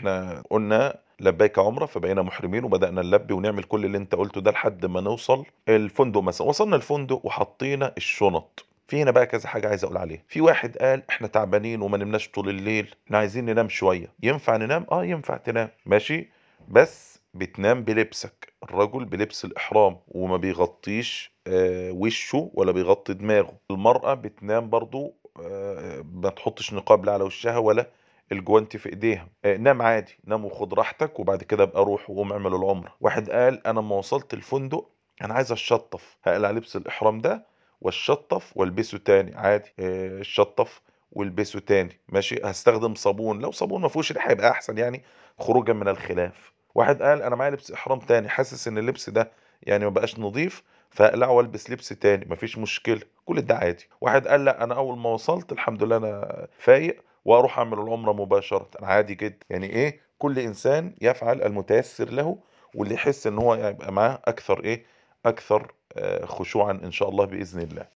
إحنا قُلنا لبيك عُمرة، فبقينا محرمين وبدأنا نلبّي ونعمل كل اللي أنت قُلته ده لحد ما نوصل الفندق مثلًا، وصلنا الفندق وحطينا الشُنط، في هنا بقى كذا حاجة عايز أقول عليها، في واحد قال إحنا تعبانين وما نمناش طول الليل، إحنا عايزين ننام شوية، ينفع ننام؟ آه ينفع تنام، ماشي، بس بتنام بلبسك، الرجل بلبس الإحرام وما بيغطّيش وشه ولا بيغطّي دماغه، المرأة بتنام برضه ما تحطّش نقاب لا على وشها ولا الجوانتي في إيديها، نام عادي، نام وخُد راحتك وبعد كده ابقى روح وقوم اعمل العُمرة. واحد قال أنا أمّا وصلت الفندق أنا عايز أتشطّف، هاقلع لبس الإحرام ده واتشطّف والبسه تاني عادي، اتشطّف والبسه تاني ماشي، هاستخدم صابون، لو صابون ما فيهوش ريحة يبقى أحسن يعني خروجًا من الخلاف. واحد قال أنا معايا لبس إحرام تاني، حاسس إن اللبس ده يعني ما بقاش نضيف فاقلعه والبس لبس تاني، ما فيش مشكلة، كل ده عادي. واحد قال لأ أنا أول ما وصلت الحمد لله أنا فايق وأروح أعمل العُمرة مباشرةً، عادي جدًا، يعني إيه، كل إنسان يفعل المتيسّر له واللي يحس إن هو يبقى معاه أكثر إيه، أكثر خشوعًا إن شاء الله بإذن الله.